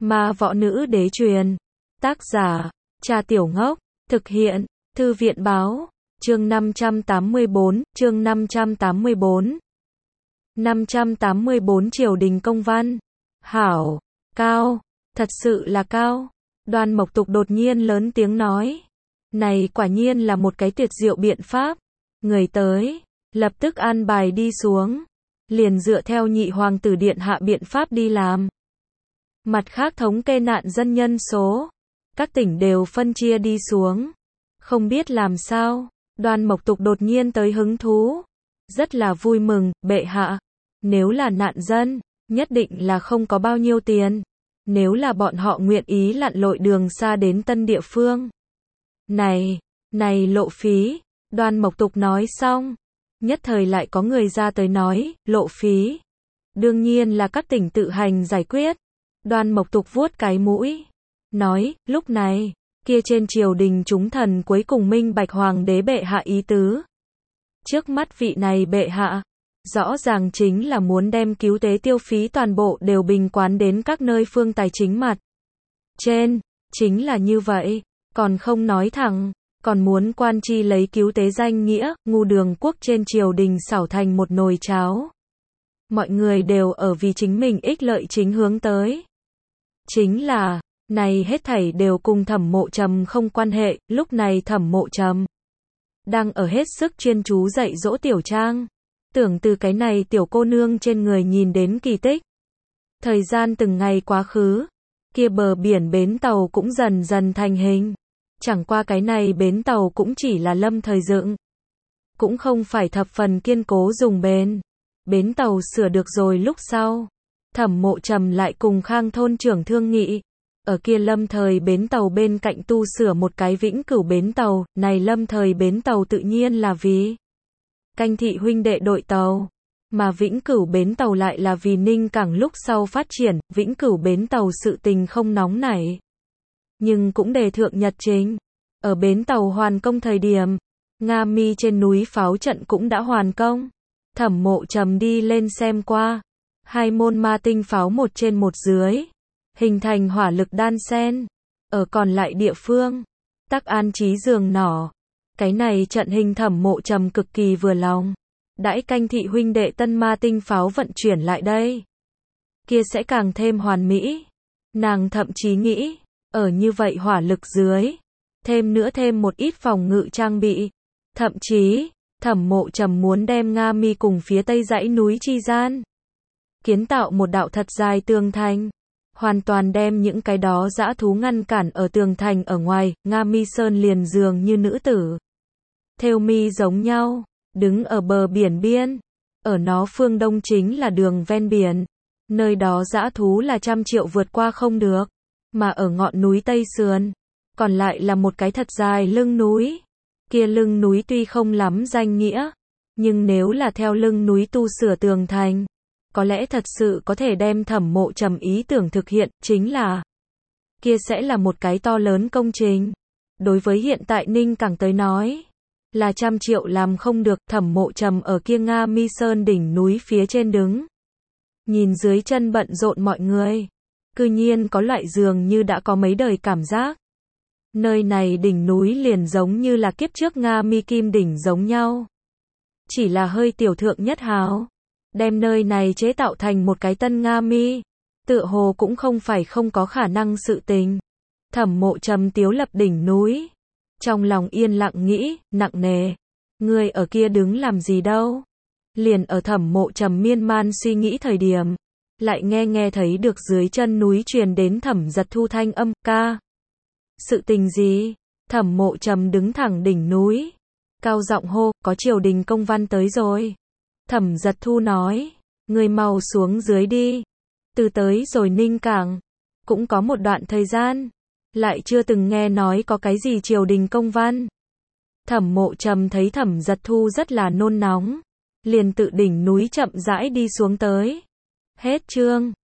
Ma võ nữ đế truyền. Tác giả, Cha Tiểu Ngốc. Thực hiện, Thư viện báo. Chương 584, chương 584. 584 Triều đình công văn. Hảo, cao, thật sự là cao. Đoan Mộc Tục đột nhiên lớn tiếng nói. Này quả nhiên là một cái tuyệt diệu biện pháp. Người tới, lập tức an bài đi xuống. Liền dựa theo nhị hoàng tử điện hạ biện pháp đi làm. Mặt khác thống kê nạn dân nhân số. Các tỉnh đều phân chia đi xuống. Không biết làm sao, Đoan Mộc Tục đột nhiên tới hứng thú. Rất là vui mừng, bệ hạ. Nếu là nạn dân, nhất định là không có bao nhiêu tiền. Nếu là bọn họ nguyện ý lặn lội đường xa đến tân địa phương. Này lộ phí, Đoan Mộc Tục nói xong. Nhất thời lại có người ra tới nói, lộ phí. Đương nhiên là các tỉnh tự hành giải quyết. Đoan Mộc Tục vuốt cái mũi. Nói, lúc này, kia trên triều đình chúng thần cuối cùng minh bạch hoàng đế bệ hạ ý tứ. Trước mắt vị này bệ hạ, rõ ràng chính là muốn đem cứu tế tiêu phí toàn bộ đều bình quán đến các nơi phương tài chính mặt. Trên, chính là như vậy, còn không nói thẳng, còn muốn quan chi lấy cứu tế danh nghĩa, ngu đường quốc trên triều đình xảo thành một nồi cháo. Mọi người đều ở vì chính mình ích lợi chính hướng tới. Chính là, này hết thảy đều cùng Thẩm Mộ Trầm không quan hệ, lúc này Thẩm Mộ Trầm đang ở hết sức chuyên chú dạy dỗ Tiểu Trang. Tưởng từ cái này tiểu cô nương trên người nhìn đến kỳ tích. Thời gian từng ngày quá khứ, kia bờ biển bến tàu cũng dần dần thành hình. Chẳng qua cái này bến tàu cũng chỉ là lâm thời dựng. Cũng không phải thập phần kiên cố dùng bền. Bến tàu sửa được rồi lúc sau. Thẩm Mộ Trầm lại cùng Khang thôn trưởng thương nghị. Ở kia lâm thời bến tàu bên cạnh tu sửa một cái vĩnh cửu bến tàu. Này lâm thời bến tàu tự nhiên là vì Canh Thị huynh đệ đội tàu. Mà vĩnh cửu bến tàu lại là vì Ninh Cảng lúc sau phát triển. Vĩnh cửu bến tàu sự tình không nóng nảy. Nhưng cũng đề thượng nhật trình. Ở bến tàu hoàn công thời điểm, Nga Mi trên núi pháo trận cũng đã hoàn công. Thẩm Mộ Trầm đi lên xem qua. Hai môn ma tinh pháo một trên một dưới. Hình thành hỏa lực đan xen. Ở còn lại địa phương, tắc an trí giường nỏ. Cái này trận hình Thẩm Mộ Trầm cực kỳ vừa lòng. Đãi Canh Thị huynh đệ tân ma tinh pháo vận chuyển lại đây. Kia sẽ càng thêm hoàn mỹ. Nàng thậm chí nghĩ, ở như vậy hỏa lực dưới, thêm một ít phòng ngự trang bị. Thậm chí, Thẩm Mộ Trầm muốn đem Nga Mi cùng phía tây dãy núi chi gian kiến tạo một đạo thật dài tường thành. Hoàn toàn đem những cái đó dã thú ngăn cản ở tường thành ở ngoài. Nga Mi Sơn liền dường như nữ tử thêu mi giống nhau, đứng ở bờ biển biên. Ở nó phương đông chính là đường ven biển. Nơi đó dã thú là 100 triệu vượt qua không được. Mà ở ngọn núi Tây Sườn, còn lại là một cái thật dài lưng núi. Kia lưng núi tuy không lắm danh nghĩa, nhưng nếu là theo lưng núi tu sửa tường thành, có lẽ thật sự có thể đem Thẩm Mộ Trầm ý tưởng thực hiện, chính là kia sẽ là một cái to lớn công trình. Đối với hiện tại Ninh Cảng tới nói, là 100 triệu làm không được. Thẩm Mộ Trầm ở kia Nga Mi Sơn đỉnh núi phía trên đứng, nhìn dưới chân bận rộn mọi người, cư nhiên có loại dường như đã có mấy đời cảm giác. Nơi này đỉnh núi liền giống như là kiếp trước Nga Mi Kim đỉnh giống nhau. Chỉ là hơi tiểu thượng nhất hào. Đem nơi này chế tạo thành một cái tân Nga Mi, tựa hồ cũng không phải không có khả năng sự tình. Thẩm Mộ Trầm tiếu lập đỉnh núi. Trong lòng yên lặng nghĩ, nặng nề. Người ở kia đứng làm gì đâu? Liền ở Thẩm Mộ Trầm miên man suy nghĩ thời điểm, lại nghe thấy được dưới chân núi truyền đến Thẩm Giật Thu thanh âm, ca. Sự tình gì? Thẩm Mộ Trầm đứng thẳng đỉnh núi, cao giọng hô, có triều đình công văn tới rồi. Thẩm Giật Thu nói, người mau xuống dưới đi. Từ tới rồi Ninh Cảng, cũng có một đoạn thời gian, lại chưa từng nghe nói có cái gì triều đình công văn. Thẩm Mộ Trầm thấy Thẩm Giật Thu rất là nôn nóng, liền tự đỉnh núi chậm rãi đi xuống tới. Hết chương.